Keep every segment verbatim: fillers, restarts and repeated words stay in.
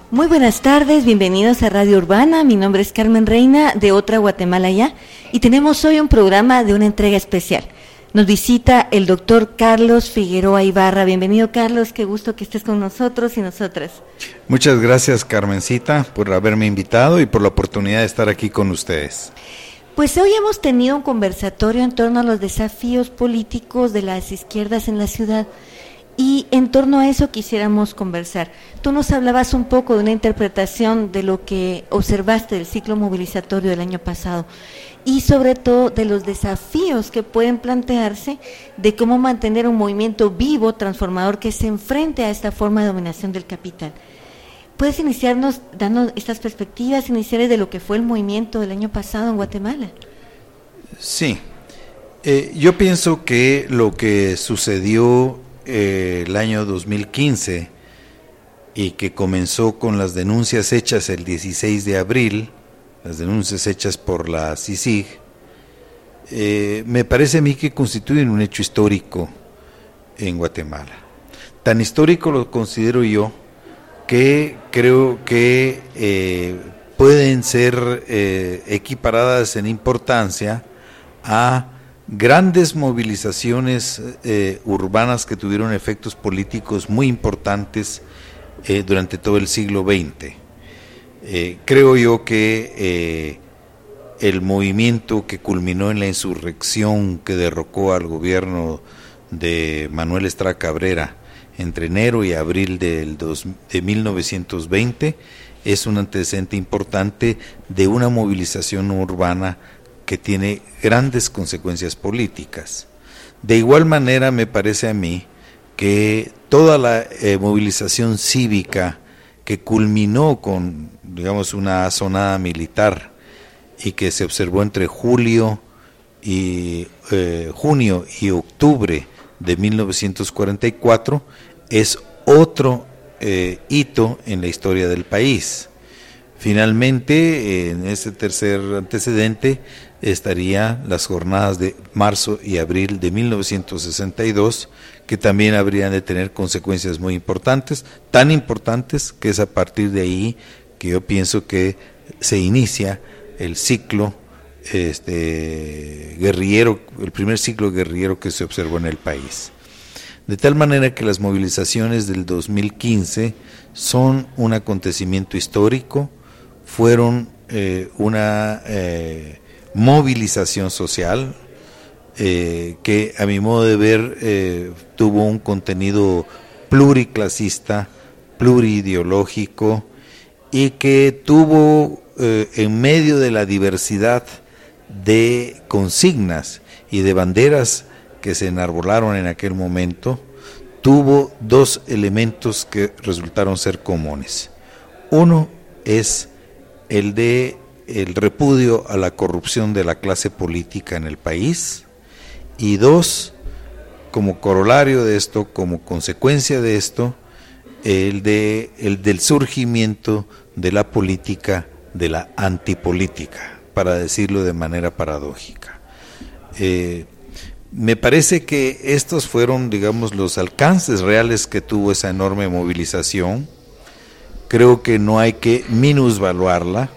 Muy buenas tardes, bienvenidos a Radio Urbana. Mi nombre es Carmen Reina, de Otra Guatemala Ya, y tenemos hoy un programa de una entrega especial. Nos visita el doctor Carlos Figueroa Ibarra. Bienvenido, Carlos, qué gusto que estés con nosotros y nosotras. Muchas gracias, Carmencita, por haberme invitado y por la oportunidad de estar aquí con ustedes. Pues hoy hemos tenido un conversatorio en torno a los desafíos políticos de las izquierdas en la ciudad. Y en torno a eso quisiéramos conversar. Tú nos hablabas un poco de una interpretación de lo que observaste del ciclo movilizatorio del año pasado y sobre todo de los desafíos que pueden plantearse de cómo mantener un movimiento vivo, transformador, que se enfrente a esta forma de dominación del capital. ¿Puedes iniciarnos dando estas perspectivas iniciales de lo que fue el movimiento del año pasado en Guatemala? Sí, eh, yo pienso que lo que sucedió Eh, el año dos mil quince y que comenzó con las denuncias hechas el dieciséis de abril, las denuncias hechas por la C I C I G, eh, me parece a mí que constituyen un hecho histórico en Guatemala. Tan histórico lo considero yo que creo que eh, pueden ser eh, equiparadas en importancia a grandes movilizaciones eh, urbanas que tuvieron efectos políticos muy importantes eh, durante todo el siglo veinte. Eh, creo yo que eh, el movimiento que culminó en la insurrección que derrocó al gobierno de Manuel Estrada Cabrera entre enero y abril del dos, de mil novecientos veinte es un antecedente importante de una movilización urbana que tiene grandes consecuencias políticas. De igual manera me parece a mí que toda la eh, movilización cívica que culminó con, digamos, una asonada militar y que se observó entre julio y eh, junio y octubre de mil novecientos cuarenta y cuatro es otro eh, hito en la historia del país. Finalmente, en este tercer antecedente estaría las jornadas de marzo y abril de mil novecientos sesenta y dos, que también habrían de tener consecuencias muy importantes, tan importantes que es a partir de ahí que yo pienso que se inicia el ciclo este, guerrillero, el primer ciclo guerrillero que se observó en el país. De tal manera que las movilizaciones del dos mil quince son un acontecimiento histórico, fueron eh, una eh, movilización social eh, que a mi modo de ver eh, tuvo un contenido pluriclasista, pluriideológico y que tuvo eh, en medio de la diversidad de consignas y de banderas que se enarbolaron en aquel momento, tuvo dos elementos que resultaron ser comunes. Uno es el de el repudio a la corrupción de la clase política en el país, y dos, como corolario de esto, como consecuencia de esto, el de el del surgimiento de la política de la antipolítica, para decirlo de manera paradójica. Eh, me parece que estos fueron, digamos, los alcances reales que tuvo esa enorme movilización. Creo que no hay que minusvaluarla,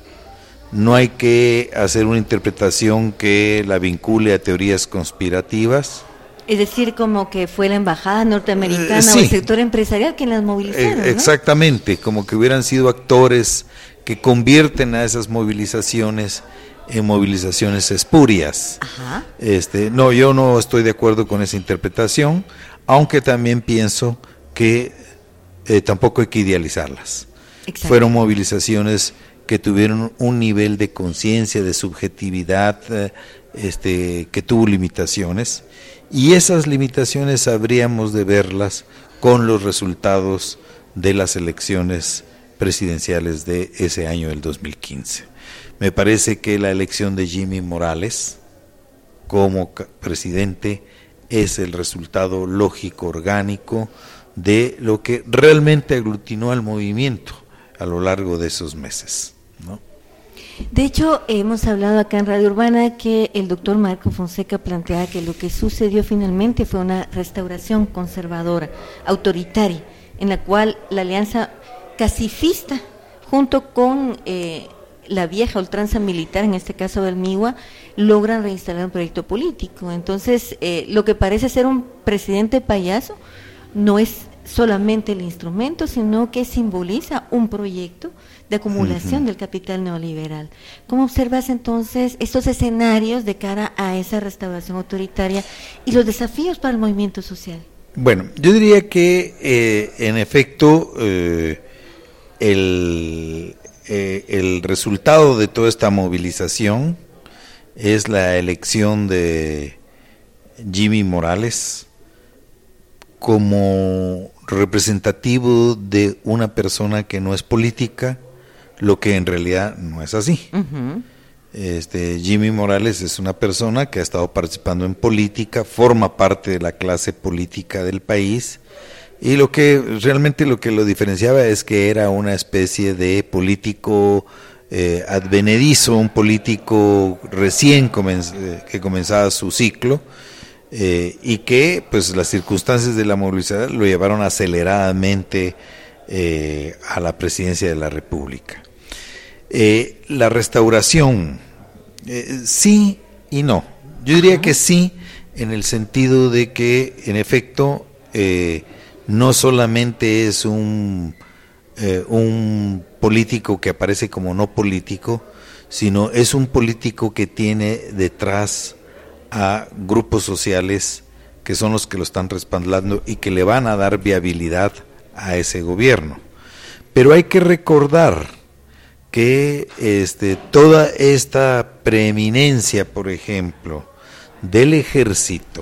no hay que hacer una interpretación que la vincule a teorías conspirativas. Es decir, como que fue la embajada norteamericana eh, sí. o el sector empresarial quien las movilizaron, eh, Exactamente, ¿no? Como que hubieran sido actores que convierten a esas movilizaciones en movilizaciones espurias. Ajá. Este, no, yo no estoy de acuerdo con esa interpretación, aunque también pienso que eh, tampoco hay que idealizarlas. Exacto. Fueron movilizaciones que tuvieron un nivel de conciencia, de subjetividad, eh, este, que tuvo limitaciones, y esas limitaciones habríamos de verlas con los resultados de las elecciones presidenciales de ese año del dos mil quince. Me parece que la elección de Jimmy Morales como presidente es el resultado lógico, orgánico, de lo que realmente aglutinó al movimiento a lo largo de esos meses, ¿no? De hecho, hemos hablado acá en Radio Urbana que el doctor Marco Fonseca planteaba que lo que sucedió finalmente fue una restauración conservadora, autoritaria, en la cual la alianza casifista, junto con eh, la vieja ultranza militar, en este caso del M I G U A, logran reinstalar un proyecto político. Entonces, eh, lo que parece ser un presidente payaso no es solamente el instrumento, sino que simboliza un proyecto de acumulación uh-huh. del capital neoliberal. ¿Cómo observas entonces estos escenarios de cara a esa restauración autoritaria y los desafíos para el movimiento social? Bueno, yo diría que eh, en efecto eh, el, eh, el resultado de toda esta movilización es la elección de Jimmy Morales como representativo de una persona que no es política, lo que en realidad no es así. Uh-huh. Este, Jimmy Morales es una persona que ha estado participando en política, forma parte de la clase política del país, y lo que realmente lo que lo diferenciaba es que era una especie de político eh, advenedizo, un político recién comenz- eh, que comenzaba su ciclo, eh, y que pues las circunstancias de la movilización lo llevaron aceleradamente eh, a la presidencia de la República. Eh, la restauración, eh, sí y no. Yo diría Ajá. que sí, en el sentido de que, en efecto, eh, no solamente es un, eh, un político que aparece como no político, sino es un político que tiene detrás a grupos sociales que son los que lo están respaldando y que le van a dar viabilidad a ese gobierno. Pero hay que recordar que este, toda esta preeminencia, por ejemplo, del ejército,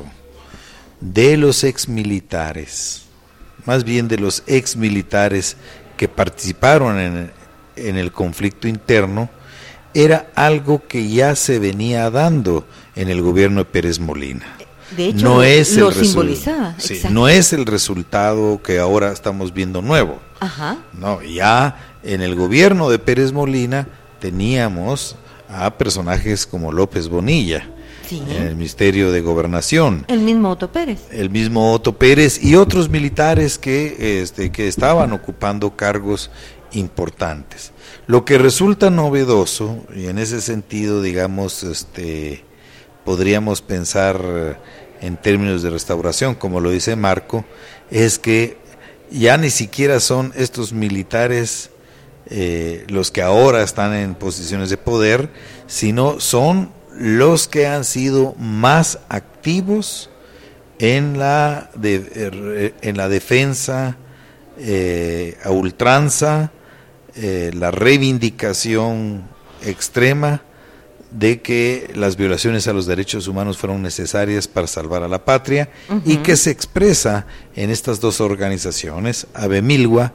de los exmilitares, más bien de los exmilitares que participaron en, en el conflicto interno, era algo que ya se venía dando en el gobierno de Pérez Molina. De hecho, no es lo el simbolizaba. Sí, no es el resultado que ahora estamos viendo nuevo. Ajá. No, ya en el gobierno de Pérez Molina teníamos a personajes como López Bonilla, sí, en el Ministerio de Gobernación. El mismo Otto Pérez. El mismo Otto Pérez y otros militares que, este, que estaban ocupando cargos importantes. Lo que resulta novedoso, y en ese sentido, digamos, este, podríamos pensar en términos de restauración, como lo dice Marco, es que ya ni siquiera son estos militares eh, los que ahora están en posiciones de poder, sino son los que han sido más activos en la, de, en la defensa eh, a ultranza, eh, la reivindicación extrema de que las violaciones a los derechos humanos fueron necesarias para salvar a la patria, uh-huh. y que se expresa en estas dos organizaciones, Abemilgua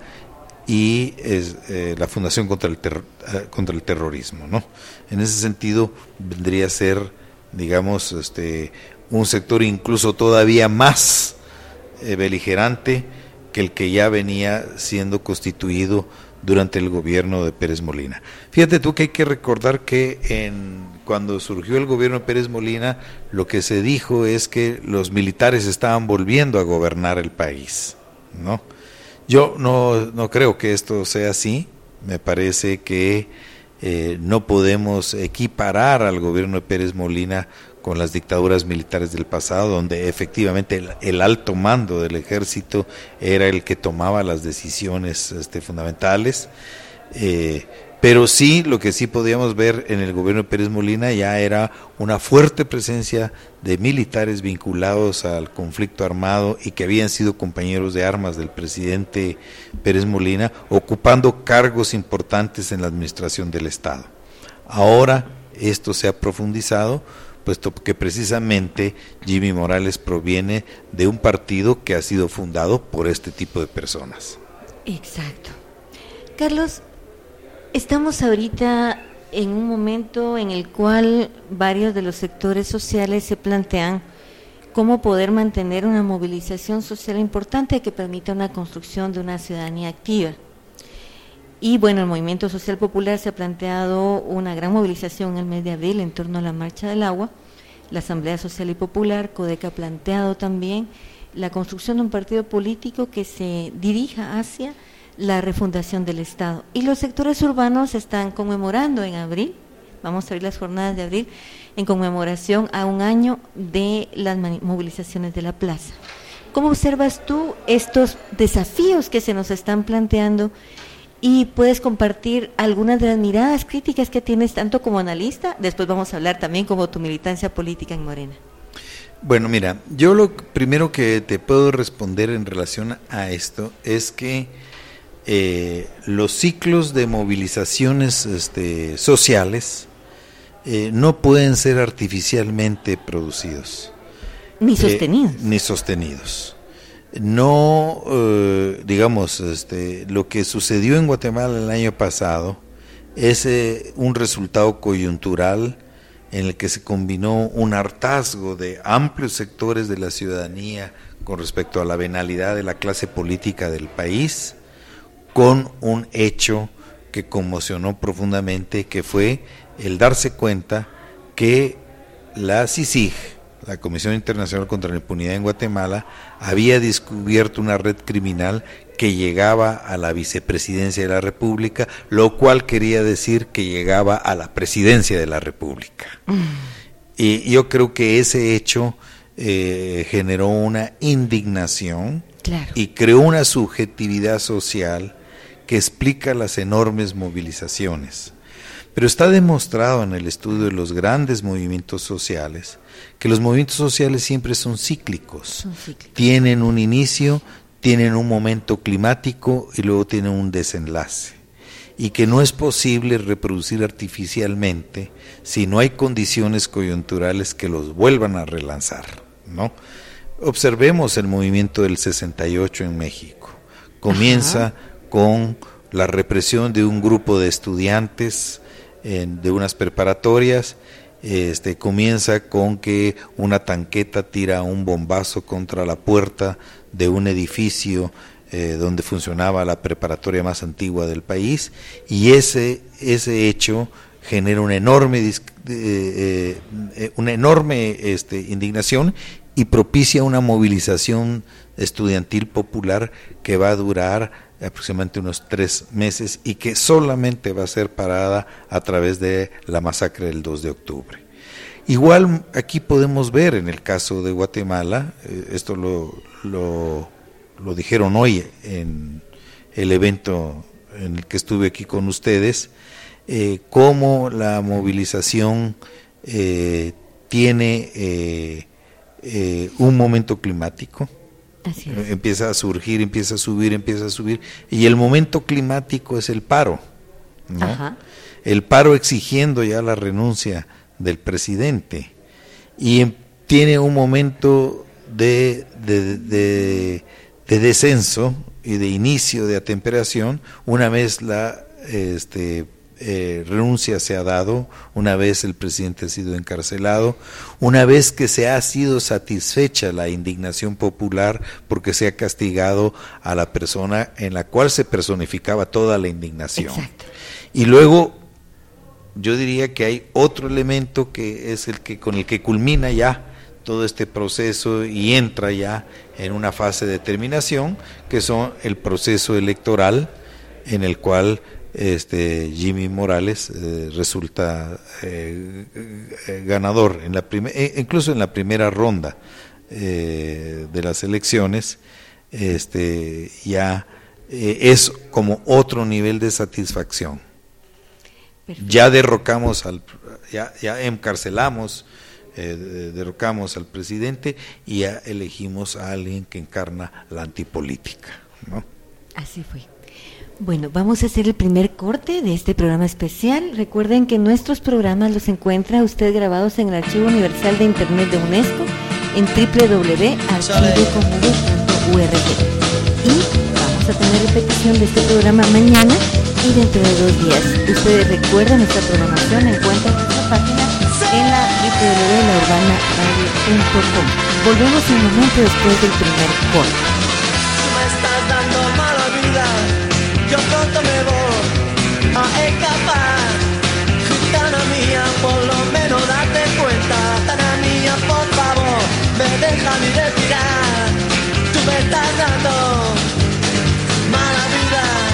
y es, eh, la Fundación contra el, Ter- contra el Terrorismo, ¿no? En ese sentido vendría a ser, digamos, este, un sector incluso todavía más eh, beligerante que el que ya venía siendo constituido durante el gobierno de Pérez Molina. Fíjate tú que hay que recordar que en, cuando surgió el gobierno de Pérez Molina, lo que se dijo es que los militares estaban volviendo a gobernar el país, ¿no? Yo no, no creo que esto sea así. Me parece que eh, no podemos equiparar al gobierno de Pérez Molina con las dictaduras militares del pasado, donde efectivamente el, el alto mando del ejército era el que tomaba las decisiones este, fundamentales, eh, pero sí, lo que sí podíamos ver en el gobierno de Pérez Molina ya era una fuerte presencia de militares vinculados al conflicto armado y que habían sido compañeros de armas del presidente Pérez Molina, ocupando cargos importantes en la administración del Estado. Ahora esto se ha profundizado, puesto que precisamente Jimmy Morales proviene de un partido que ha sido fundado por este tipo de personas. Exacto. Carlos, estamos ahorita en un momento en el cual varios de los sectores sociales se plantean cómo poder mantener una movilización social importante que permita una construcción de una ciudadanía activa. Y bueno, el Movimiento Social Popular se ha planteado una gran movilización en el mes de abril en torno a la Marcha del Agua. La Asamblea Social y Popular, CODEC, ha planteado también la construcción de un partido político que se dirija hacia la refundación del Estado. Y los sectores urbanos están conmemorando en abril, vamos a abrir las jornadas de abril, en conmemoración a un año de las movilizaciones de la plaza. ¿Cómo observas tú estos desafíos que se nos están planteando? Y puedes compartir algunas de las miradas críticas que tienes tanto como analista, después vamos a hablar también como tu militancia política en Morena. Bueno, mira, yo lo primero que te puedo responder en relación a esto es que eh, los ciclos de movilizaciones este, sociales eh, no pueden ser artificialmente producidos. Ni sostenidos. Eh, ni sostenidos. No, eh, digamos, este, lo que sucedió en Guatemala el año pasado es eh, un resultado coyuntural en el que se combinó un hartazgo de amplios sectores de la ciudadanía con respecto a la venalidad de la clase política del país, con un hecho que conmocionó profundamente, que fue el darse cuenta que la C I C I G, la Comisión Internacional contra la Impunidad en Guatemala, había descubierto una red criminal que llegaba a la vicepresidencia de la República, lo cual quería decir que llegaba a la presidencia de la República. Mm. Y yo creo que ese hecho eh, generó una indignación, claro, y creó una subjetividad social que explica las enormes movilizaciones. Pero está demostrado en el estudio de los grandes movimientos sociales que los movimientos sociales siempre son cíclicos, son cíclicos. Tienen un inicio, tienen un momento climático y luego tienen un desenlace. Y que no es posible reproducir artificialmente si no hay condiciones coyunturales que los vuelvan a relanzar, ¿no? Observemos el movimiento del sesenta y ocho en México. Comienza Ajá. con la represión de un grupo de estudiantes en, de unas preparatorias. Este, comienza con que una tanqueta tira un bombazo contra la puerta de un edificio eh, donde funcionaba la preparatoria más antigua del país, y ese, ese hecho genera una enorme, eh, eh, una enorme este, indignación y propicia una movilización estudiantil popular que va a durar aproximadamente unos tres meses y que solamente va a ser parada a través de la masacre del dos de octubre. Igual aquí podemos ver en el caso de Guatemala, eh, esto lo, lo, lo dijeron hoy en el evento en el que estuve aquí con ustedes, eh, cómo la movilización eh, tiene eh, eh, un momento climático. Así es. Empieza a surgir, empieza a subir, empieza a subir, y el momento climático es el paro, ¿no? Ajá. El paro exigiendo ya la renuncia del presidente, y tiene un momento de, de, de, de descenso y de inicio de atemperación una vez la este, eh, renuncia se ha dado, una vez el presidente ha sido encarcelado, una vez que se ha sido satisfecha la indignación popular porque se ha castigado a la persona en la cual se personificaba toda la indignación. Exacto. Y luego yo diría que hay otro elemento que es el que con el que culmina ya todo este proceso y entra ya en una fase de terminación, que son el proceso electoral en el cual este Jimmy Morales eh, resulta eh, eh, ganador en la primer, eh, incluso en la primera ronda eh, de las elecciones. Este ya eh, es como otro nivel de satisfacción. Perfecto. Ya derrocamos al ya ya encarcelamos eh, derrocamos al presidente y ya elegimos a alguien que encarna la antipolítica, ¿no? Así fue. Bueno, vamos a hacer el primer corte de este programa especial. Recuerden que nuestros programas los encuentra usted grabados en el Archivo Universal de Internet de UNESCO en doble u doble u doble u punto archivo conmuve punto org. Y vamos a tener repetición de este programa mañana y dentro de dos días. Ustedes recuerdan nuestra programación, encuentran nuestra página en la doble u doble u doble u punto la urbana radio punto com. Volvemos un momento después del primer corte. Me estás dando mala vida. Yo pronto me voy a escapar. Gitana mía, por lo menos date cuenta. Gitana mía, por favor, me deja mi respirar. Tú me estás dando mala vida.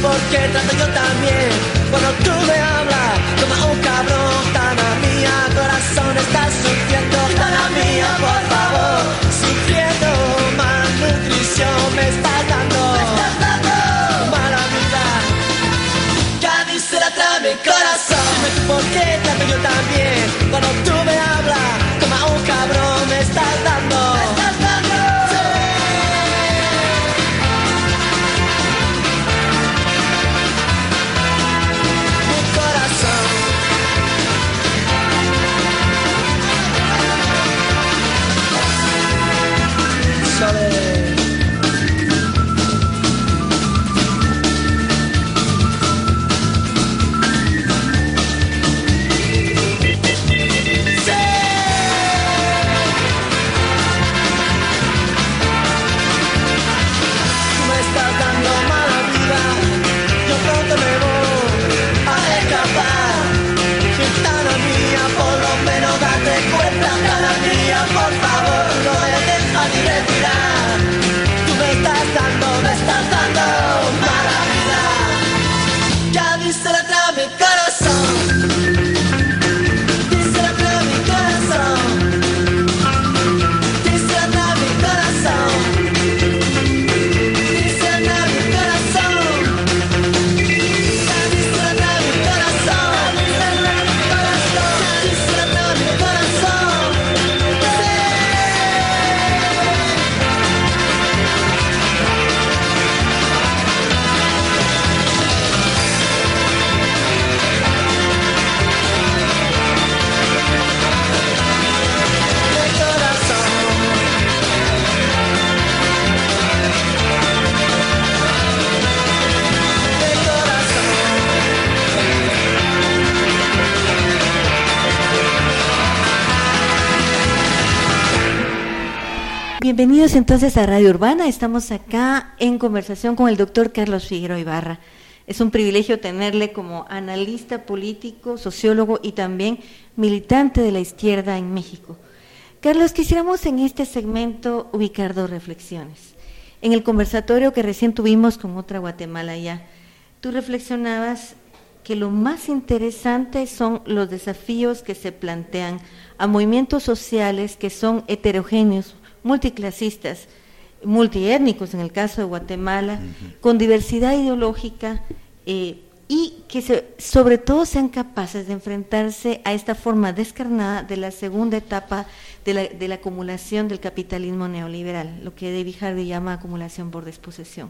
por qué trato yo también. Cuando tú me hablas como un cabrón, Tana mía, corazón está sufriendo. Tana mía, por favor, sufriendo malnutrición me estás dando, me estás dando mala vida. Ya dice la trama mi corazón. Dime tú por qué trato yo también. Cuando tú me hablas como un cabrón me estás dando, me estás dando. Bienvenidos entonces a Radio Urbana. Estamos acá en conversación con el doctor Carlos Figueroa Ibarra. Es un privilegio tenerle como analista político, sociólogo y también militante de la izquierda en México. Carlos, quisiéramos en este segmento ubicar dos reflexiones. En el conversatorio que recién tuvimos con otra Guatemala ya, tú reflexionabas que lo más interesante son los desafíos que se plantean a movimientos sociales que son heterogéneos, multiclasistas, multiétnicos en el caso de Guatemala, uh-huh. con diversidad ideológica eh, y que se, sobre todo sean capaces de enfrentarse a esta forma descarnada de la segunda etapa de la, de la acumulación del capitalismo neoliberal, lo que David Harvey llama acumulación por desposesión.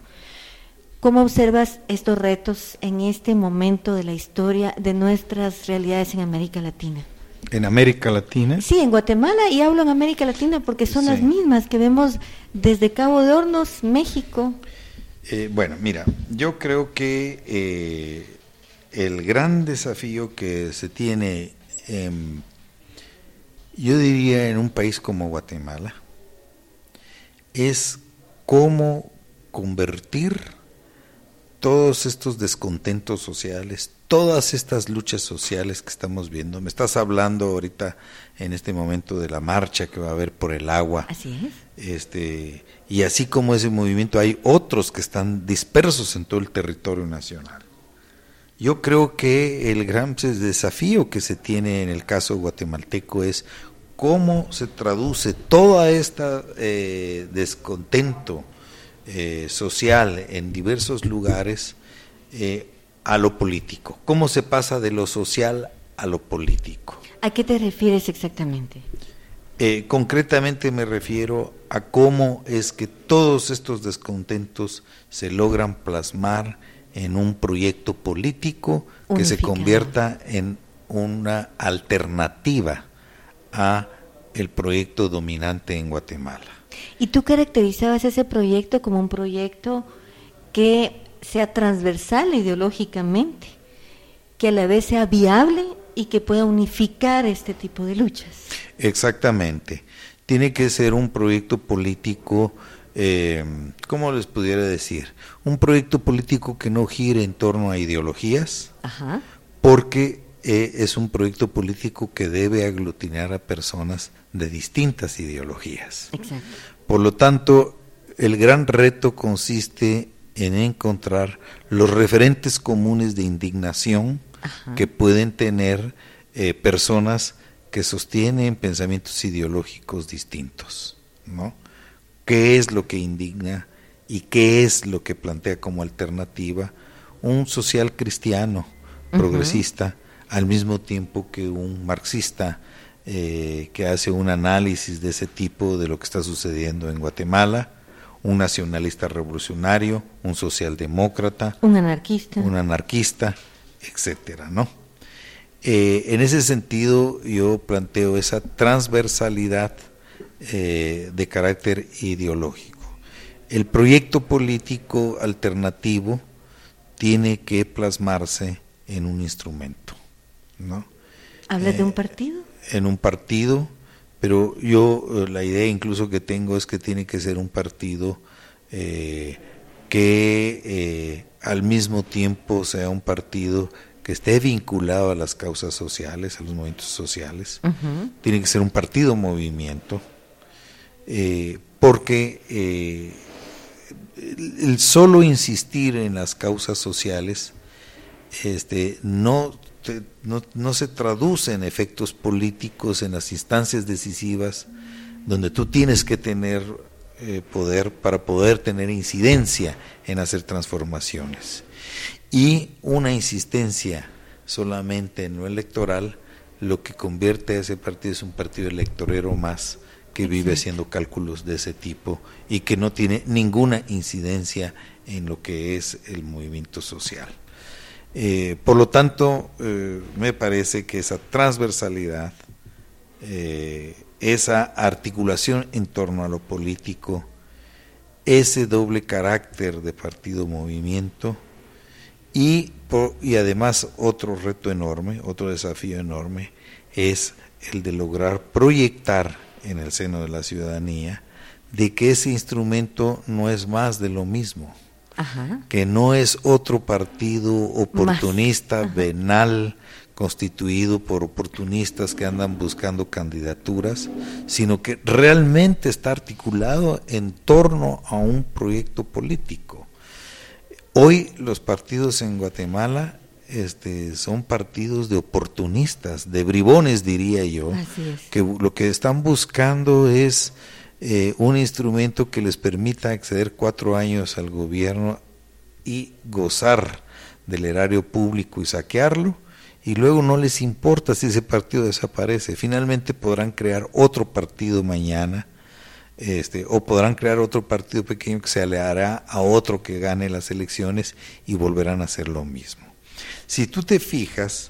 ¿Cómo observas estos retos en este momento de la historia de nuestras realidades en América Latina? ¿En América Latina? Sí, en Guatemala, y hablo en América Latina porque son sí. las mismas que vemos desde Cabo de Hornos, México. Eh, bueno, mira, yo creo que eh, el gran desafío que se tiene, eh, yo diría en un país como Guatemala, es cómo convertir todos estos descontentos sociales, todas estas luchas sociales que estamos viendo. Me estás hablando ahorita en este momento de la marcha que va a haber por el agua. Así es. Este, y así como ese movimiento hay otros que están dispersos en todo el territorio nacional. Yo creo que el gran desafío que se tiene en el caso guatemalteco es cómo se traduce toda esta eh, descontento eh, social en diversos lugares eh, a lo político. ¿Cómo se pasa de lo social a lo político? ¿A qué te refieres exactamente? Eh, concretamente me refiero a cómo es que todos estos descontentos se logran plasmar en un proyecto político que Unificado. Se convierta en una alternativa a el proyecto dominante en Guatemala. ¿Y tú caracterizabas ese proyecto como un proyecto que sea transversal ideológicamente, que a la vez sea viable y que pueda unificar este tipo de luchas? Exactamente. Tiene que ser un proyecto político, eh, ¿cómo les pudiera decir? Un proyecto político que no gire en torno a ideologías, Ajá. porque eh, es un proyecto político que debe aglutinar a personas de distintas ideologías. Exacto. Por lo tanto, el gran reto consiste en encontrar los referentes comunes de indignación Ajá. que pueden tener eh, personas que sostienen pensamientos ideológicos distintos, ¿no? ¿Qué es lo que indigna y qué es lo que plantea como alternativa un social cristiano uh-huh. progresista, al mismo tiempo que un marxista eh, que hace un análisis de ese tipo de lo que está sucediendo en Guatemala, un nacionalista revolucionario, un socialdemócrata, un anarquista, un anarquista, etcétera, ¿no? Eh, en ese sentido yo planteo esa transversalidad eh, de carácter ideológico. El proyecto político alternativo tiene que plasmarse en un instrumento, ¿no? ¿Hablas eh, de un partido? En un partido, pero yo eh, la idea incluso que tengo es que tiene que ser un partido eh, que eh, al mismo tiempo sea un partido que esté vinculado a las causas sociales, a los movimientos sociales. Uh-huh. Tiene que ser un partido movimiento, eh, porque eh, el, el solo insistir en las causas sociales este, no, te, no, no se traduce en efectos políticos en las instancias decisivas donde tú tienes que tener eh, poder para poder tener incidencia en hacer transformaciones. Y una insistencia solamente en lo electoral, lo que convierte a ese partido es un partido electorero más que vive sí. haciendo cálculos de ese tipo y que no tiene ninguna incidencia en lo que es el movimiento social. Eh, por lo tanto, eh, me parece que esa transversalidad, eh, esa articulación en torno a lo político, ese doble carácter de partido-movimiento, Y, por, y además otro reto enorme, otro desafío enorme, es el de lograr proyectar en el seno de la ciudadanía de que ese instrumento no es más de lo mismo, Ajá. que no es otro partido oportunista, venal, constituido por oportunistas que andan buscando candidaturas, sino que realmente está articulado en torno a un proyecto político. Hoy los partidos en Guatemala este, son partidos de oportunistas, de bribones diría yo, que lo que están buscando es eh, un instrumento que les permita acceder cuatro años al gobierno y gozar del erario público y saquearlo, y luego no les importa si ese partido desaparece, finalmente podrán crear otro partido mañana, Este, o podrán crear otro partido pequeño que se aliará a otro que gane las elecciones y volverán a hacer lo mismo. Si tú te fijas,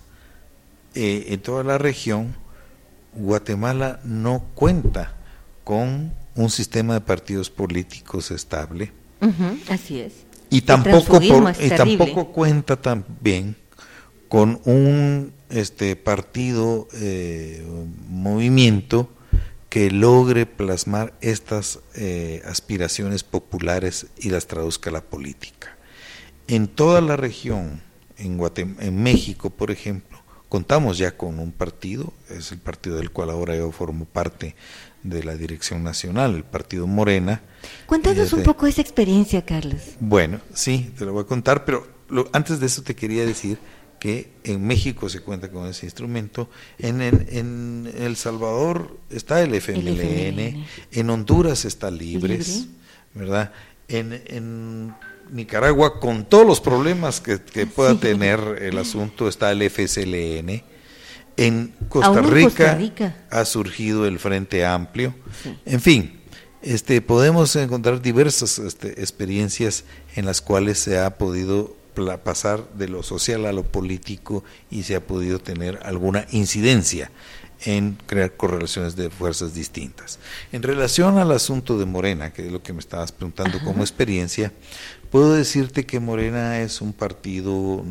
eh, en toda la región, Guatemala no cuenta con un sistema de partidos políticos estable. Uh-huh, así es. Y tampoco, por, y tampoco cuenta también con un este, partido, eh, movimiento, que logre plasmar estas eh, aspiraciones populares y las traduzca a la política. En toda la región, en, Guatem- en México, por ejemplo, contamos ya con un partido, es el partido del cual ahora yo formo parte de la dirección nacional, el partido Morena. Cuéntanos desde... un poco esa experiencia, Carlos. Bueno, sí, te lo voy a contar, pero lo, antes de eso te quería decir que en México se cuenta con ese instrumento, en, en, en El Salvador está el F M L N, el F M L N. En Honduras está Libres, ¿Libre? ¿Verdad? En, en Nicaragua, con todos los problemas que, que pueda sí. tener el asunto, está el F S L N. En Costa Rica, Costa Rica ha surgido el Frente Amplio. Sí. En fin, este, podemos encontrar diversas este, experiencias en las cuales se ha podido pasar de lo social a lo político y se ha podido tener alguna incidencia en crear correlaciones de fuerzas distintas. En relación al asunto de Morena, que es lo que me estabas preguntando Ajá. como experiencia, puedo decirte que Morena es un partido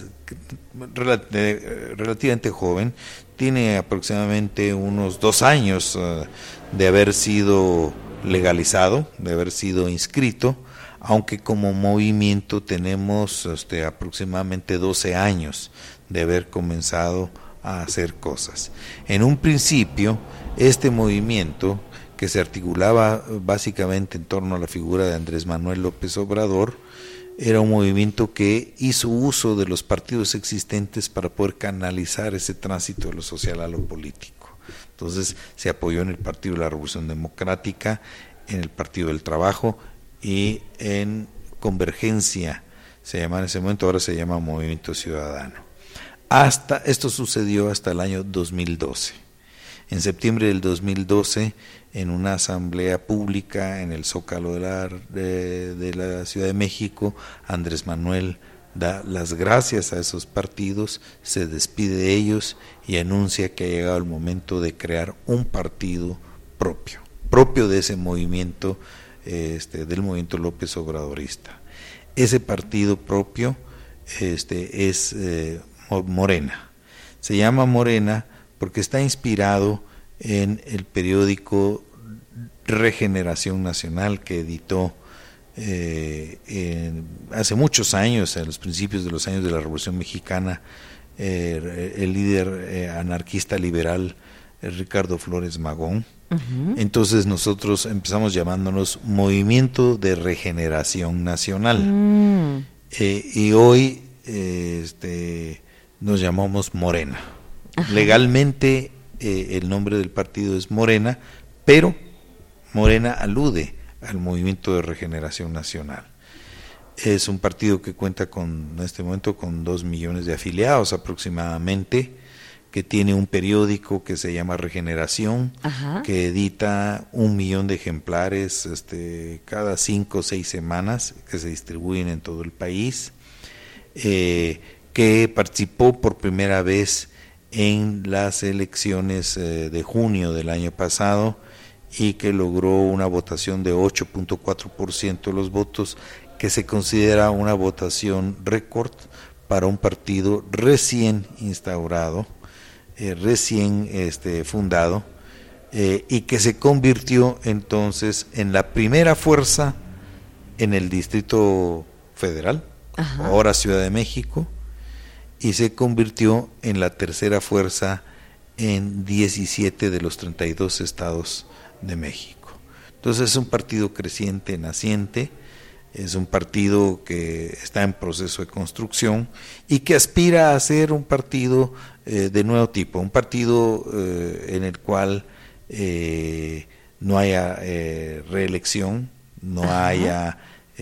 relativamente joven, tiene aproximadamente unos dos años uh, de haber sido legalizado, de haber sido inscrito, aunque como movimiento tenemos este, aproximadamente doce años de haber comenzado a hacer cosas. En un principio, este movimiento, que se articulaba básicamente en torno a la figura de Andrés Manuel López Obrador, era un movimiento que hizo uso de los partidos existentes para poder canalizar ese tránsito de lo social a lo político. Entonces se apoyó en el Partido de la Revolución Democrática, en el Partido del Trabajo y en Convergencia, se llamaba en ese momento, ahora se llama Movimiento Ciudadano. Hasta, esto sucedió hasta el año dos mil doce. En septiembre del dos mil doce, en una asamblea pública en el Zócalo de la, de, de la Ciudad de México, Andrés Manuel da las gracias a esos partidos, se despide de ellos y anuncia que ha llegado el momento de crear un partido propio, propio de ese movimiento, este, del movimiento López Obradorista. Ese partido propio este, es eh, Morena. Se llama Morena porque está inspirado en el periódico Regeneración Nacional que editó eh, en, hace muchos años, a los principios de los años de la Revolución Mexicana, eh, el líder eh, anarquista liberal eh, Ricardo Flores Magón. Uh-huh. Entonces nosotros empezamos llamándonos Movimiento de Regeneración Nacional. Uh-huh. eh, y hoy eh, este, nos llamamos Morena. Uh-huh. Legalmente eh, el nombre del partido es Morena, pero Morena alude al Movimiento de Regeneración Nacional. Es un partido que cuenta con, en este momento, con dos millones de afiliados aproximadamente, que tiene un periódico que se llama Regeneración, ajá, que edita un millón de ejemplares este, cada cinco o seis semanas, que se distribuyen en todo el país, eh, que participó por primera vez en las elecciones eh, de junio del año pasado y que logró una votación de ocho punto cuatro por ciento de los votos, que se considera una votación récord para un partido recién instaurado, eh, recién este, fundado, eh, y que se convirtió entonces en la primera fuerza en el Distrito Federal, ajá, ahora Ciudad de México, y se convirtió en la tercera fuerza en diecisiete de los treinta y dos estados de México. Entonces es un partido creciente, naciente, es un partido que está en proceso de construcción y que aspira a ser un partido eh, de nuevo tipo, un partido eh, en el cual eh, no haya eh, reelección, no Ajá. haya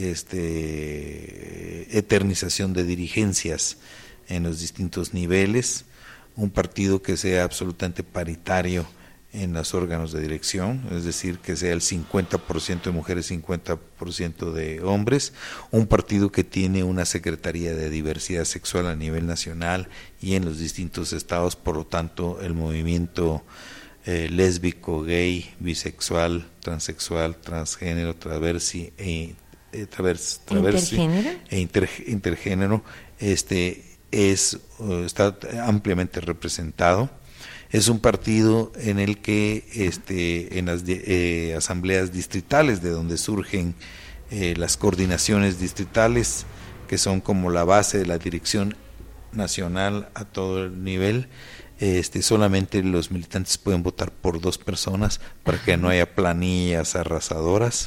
este, eternización de dirigencias en los distintos niveles, un partido que sea absolutamente paritario en los órganos de dirección, es decir, que sea el cincuenta por ciento de mujeres, cincuenta por ciento de hombres, un partido que tiene una Secretaría de Diversidad Sexual a nivel nacional y en los distintos estados, por lo tanto, el movimiento eh, lésbico, gay, bisexual, transexual, transgénero, traversi, e, eh, travers, traversi ¿Intergénero? e inter, intergénero, este, es, está ampliamente representado. Es un partido en el que este, en las eh, asambleas distritales, de donde surgen eh, las coordinaciones distritales, que son como la base de la dirección nacional a todo el nivel, este, solamente los militantes pueden votar por dos personas para que no haya planillas arrasadoras.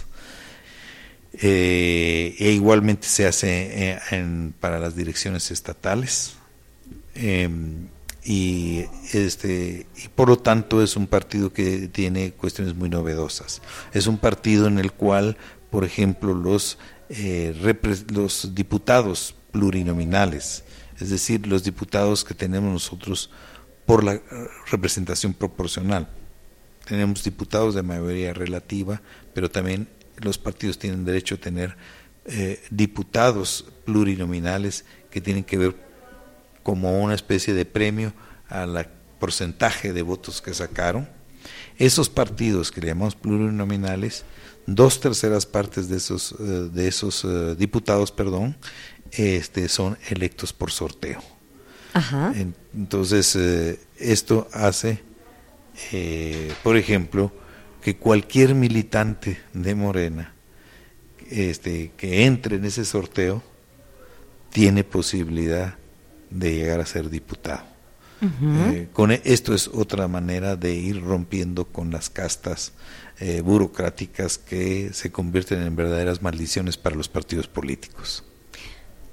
Eh, e igualmente se hace eh, en, para las direcciones estatales. Eh, Y, este, y por lo tanto es un partido que tiene cuestiones muy novedosas. Es un partido en el cual, por ejemplo, los, eh, repre- los diputados plurinominales, es decir, los diputados que tenemos nosotros por la representación proporcional. Tenemos diputados de mayoría relativa, pero también los partidos tienen derecho a tener eh, diputados plurinominales que tienen que ver como una especie de premio al porcentaje de votos que sacaron. Esos partidos que le llamamos plurinominales, dos terceras partes de esos de esos uh, diputados, perdón, este, son electos por sorteo. Ajá. Entonces eh, esto hace, eh, por ejemplo, que cualquier militante de Morena, este, que entre en ese sorteo, tiene posibilidad de llegar a ser diputado. Uh-huh. Eh, con esto es otra manera de ir rompiendo con las castas eh, burocráticas que se convierten en verdaderas maldiciones para los partidos políticos.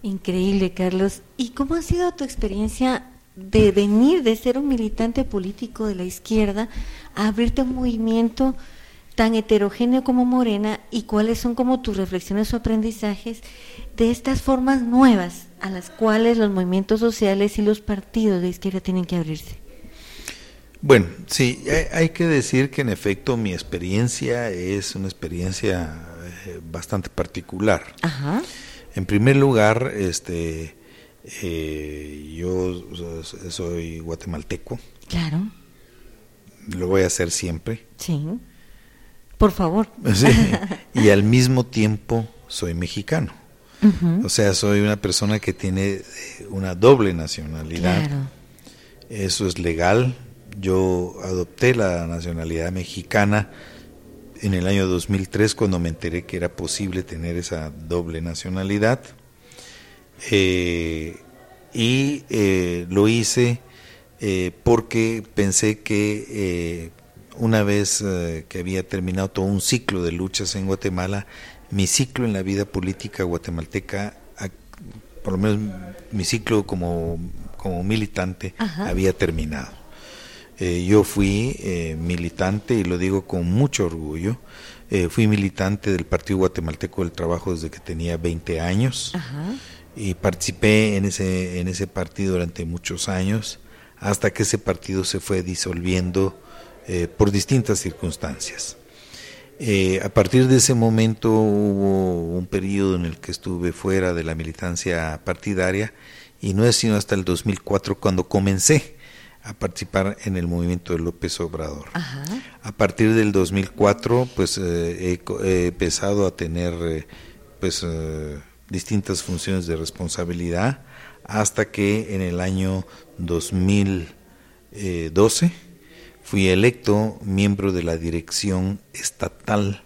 Increíble, Carlos. ¿Y cómo ha sido tu experiencia de venir de ser un militante político de la izquierda a abrirte a un movimiento tan heterogéneo como Morena, y cuáles son como tus reflexiones o aprendizajes de estas formas nuevas a las cuales los movimientos sociales y los partidos de izquierda tienen que abrirse? Bueno, sí, hay que decir que en efecto mi experiencia es una experiencia eh, bastante particular. Ajá. En primer lugar, este, eh, yo soy guatemalteco. Claro. Lo voy a hacer siempre. Sí. Por favor. Sí. Y al mismo tiempo soy mexicano. Uh-huh. O sea, soy una persona que tiene una doble nacionalidad. Claro. Eso es legal. Yo adopté la nacionalidad mexicana en el año dos mil tres, cuando me enteré que era posible tener esa doble nacionalidad, eh, y eh, lo hice eh, porque pensé que eh, una vez eh, que había terminado todo un ciclo de luchas en Guatemala, mi ciclo en la vida política guatemalteca, por lo menos mi ciclo como, como militante, Ajá. había terminado. Eh, yo fui eh, militante, y lo digo con mucho orgullo, eh, fui militante del Partido Guatemalteco del Trabajo desde que tenía veinte años. Ajá. Y participé en ese, en ese partido durante muchos años, hasta que ese partido se fue disolviendo eh, por distintas circunstancias. Eh, a partir de ese momento hubo un periodo en el que estuve fuera de la militancia partidaria, y no es sino hasta el dos mil cuatro cuando comencé a participar en el movimiento de López Obrador. Ajá. A partir del dos mil cuatro, pues eh, he, he empezado a tener eh, pues eh, distintas funciones de responsabilidad, hasta que en el año dos mil doce fui electo miembro de la dirección estatal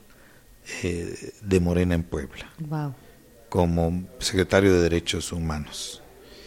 eh, de Morena en Puebla. Wow. Como secretario de Derechos Humanos.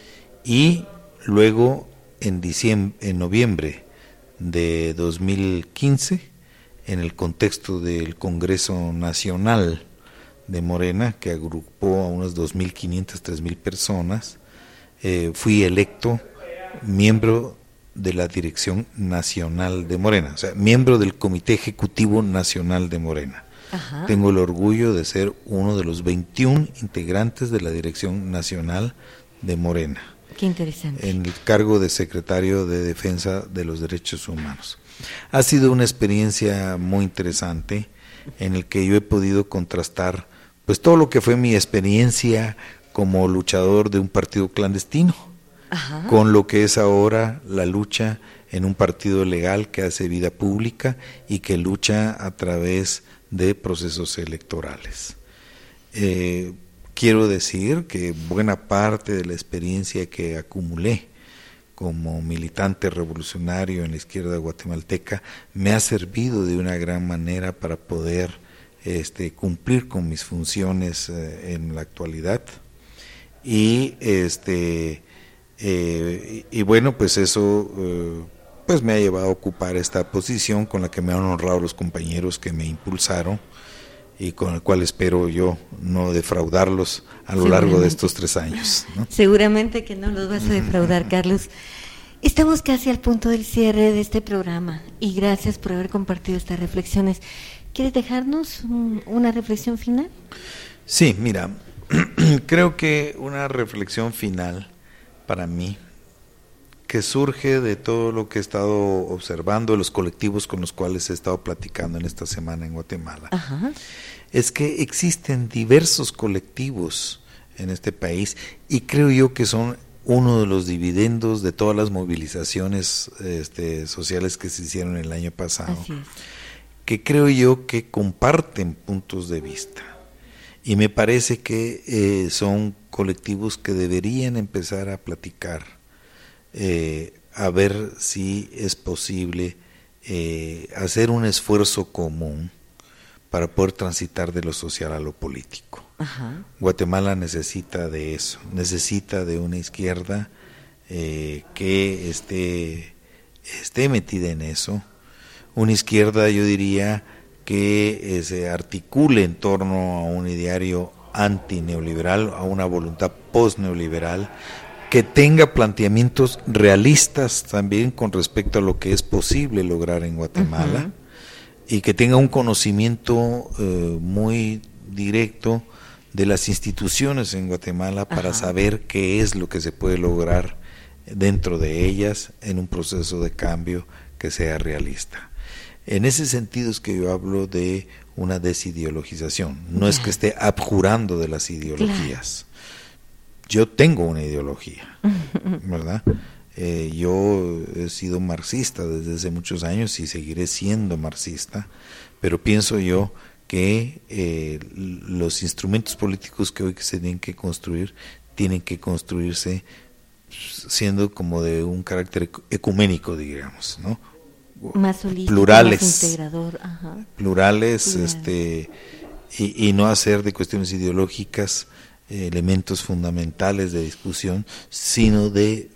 Y luego en diciembre, en noviembre de dos mil quince, en el contexto del Congreso Nacional de Morena, que agrupó a unas dos mil quinientas, tres mil personas, eh, fui electo miembro de la Dirección Nacional de Morena, o sea, miembro del Comité Ejecutivo Nacional de Morena. Ajá. Tengo el orgullo de ser uno de los veintiún integrantes de la Dirección Nacional de Morena. Qué interesante. En el cargo de secretario de Defensa de los Derechos Humanos. Ha sido una experiencia muy interesante, en el que yo he podido contrastar pues todo lo que fue mi experiencia como luchador de un partido clandestino, Ajá. con lo que es ahora la lucha en un partido legal que hace vida pública y que lucha a través de procesos electorales. Eh, quiero decir que buena parte de la experiencia que acumulé como militante revolucionario en la izquierda guatemalteca me ha servido de una gran manera para poder este, cumplir con mis funciones eh, en la actualidad. Y este eh, y, y bueno, pues eso eh, pues me ha llevado a ocupar esta posición, con la que me han honrado los compañeros que me impulsaron, y con el cual espero yo no defraudarlos a lo largo de estos tres años, ¿no? Seguramente que no los vas a defraudar, Carlos. Estamos casi al punto del cierre de este programa, y gracias por haber compartido estas reflexiones. ¿Quieres dejarnos un, una reflexión final? Sí, mira, creo que una reflexión final para mí, que surge de todo lo que he estado observando, de los colectivos con los cuales he estado platicando en esta semana en Guatemala, Ajá. es que existen diversos colectivos en este país, y creo yo que son uno de los dividendos de todas las movilizaciones este, sociales que se hicieron el año pasado, Así es. que creo yo que comparten puntos de vista, y me parece que eh, son colectivos que deberían empezar a platicar, eh, a ver si es posible eh, hacer un esfuerzo común para poder transitar de lo social a lo político. Ajá. Guatemala necesita de eso, necesita de una izquierda eh, que esté, esté metida en eso, una izquierda, yo diría, que eh, se articule en torno a un ideario antineoliberal, a una voluntad post-neoliberal, que tenga planteamientos realistas también con respecto a lo que es posible lograr en Guatemala, uh-huh. y que tenga un conocimiento eh, muy directo de las instituciones en Guatemala para uh-huh. saber qué es lo que se puede lograr dentro de ellas en un proceso de cambio que sea realista. En ese sentido es que yo hablo de una desideologización. No claro. es que esté abjurando de las ideologías. Claro. Yo tengo una ideología, ¿verdad? Eh, yo he sido marxista desde hace muchos años y seguiré siendo marxista, pero pienso yo que eh, los instrumentos políticos que hoy se tienen que construir tienen que construirse siendo como de un carácter ecuménico, digamos, ¿no? Más holístico, plurales, más integrador. Ajá. plurales, Claro. este, y, y no hacer de cuestiones ideológicas eh, elementos fundamentales de discusión, sino de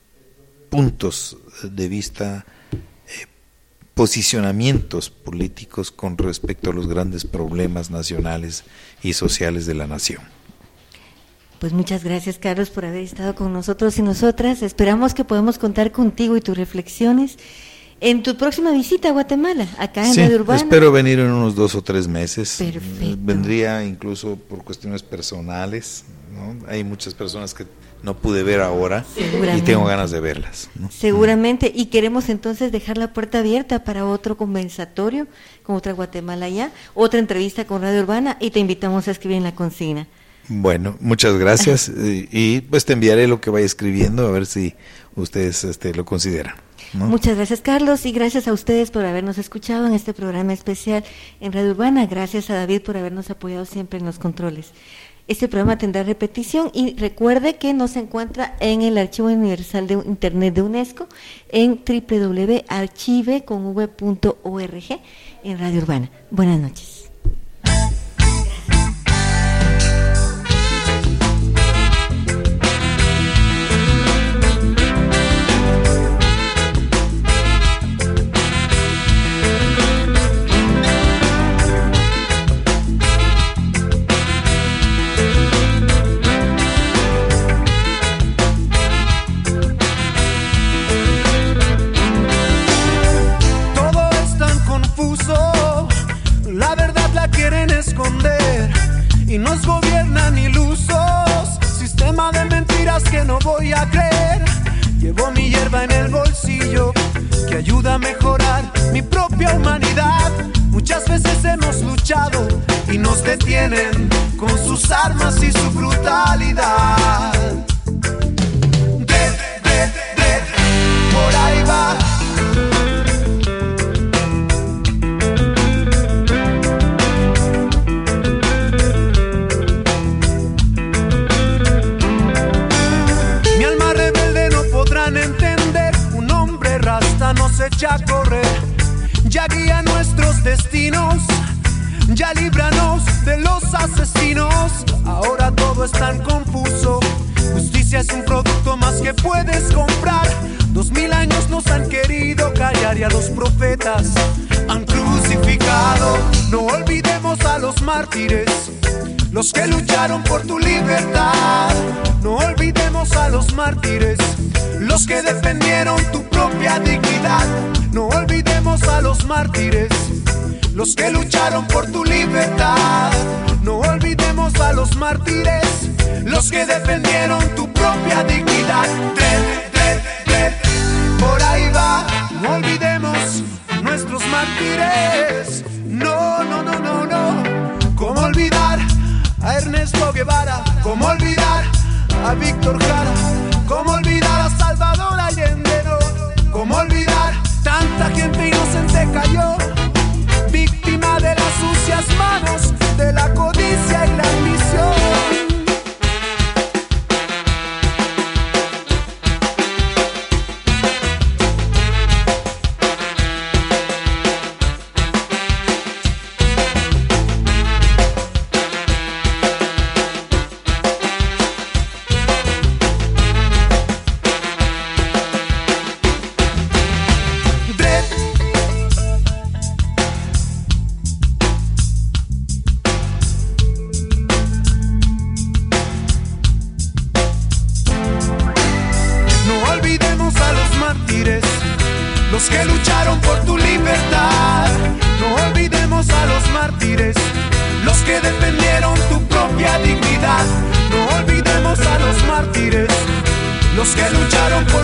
puntos de vista, eh, posicionamientos políticos con respecto a los grandes problemas nacionales y sociales de la nación. Pues muchas gracias, Carlos, por haber estado con nosotros y nosotras. Esperamos que podamos contar contigo y tus reflexiones en tu próxima visita a Guatemala, acá en sí, Radio Urbana. Espero venir en unos dos o tres meses. Perfecto. Vendría incluso por cuestiones personales, ¿no? Hay muchas personas que no pude ver ahora y tengo ganas de verlas, ¿no? Seguramente, y queremos entonces dejar la puerta abierta para otro conversatorio con otra Guatemala allá, otra entrevista con Radio Urbana, y te invitamos a escribir en la consigna. Bueno, muchas gracias y, y pues te enviaré lo que vaya escribiendo a ver si ustedes este, lo consideran, ¿no? Muchas gracias, Carlos, y gracias a ustedes por habernos escuchado en este programa especial en Radio Urbana. Gracias a David por habernos apoyado siempre en los controles. Este programa tendrá repetición y recuerde que nos encuentra en el Archivo Universal de Internet de UNESCO en doble u doble u doble u punto archive punto org en Radio Urbana. Buenas noches. Y nos gobiernan ilusos, sistema de mentiras que no voy a creer. Llevo mi hierba en el bolsillo, que ayuda a mejorar mi propia humanidad. Muchas veces hemos luchado y nos detienen con sus armas y su brutalidad. Red, red, red, por ahí va. Entender, un hombre rasta nos echa a correr, ya guía nuestros destinos, ya líbranos de los asesinos. Ahora todo es tan confuso, justicia es un producto más que puedes comprar. Dos mil años nos han querido callar y a los profetas han crucificado. No olvidemos a los mártires, los que lucharon por tu libertad. No olvidemos a los mártires, los que defendieron tu propia dignidad. No olvidemos a los mártires, los que lucharon por tu libertad. No olvidemos a los mártires, los que defendieron tu propia dignidad. Tren, tren, tren, por ahí va. No olvidemos nuestros mártires. No, no, no, no, no. ¿Cómo olvidar a Ernesto Guevara? ¿Cómo olvidar a Víctor Jara? ¿Cómo olvidar a Salvador Allende? No. ¿Cómo olvidar tanta gente inocente cayó, víctima de las sucias manos de la codicia y la ambición? que lucharon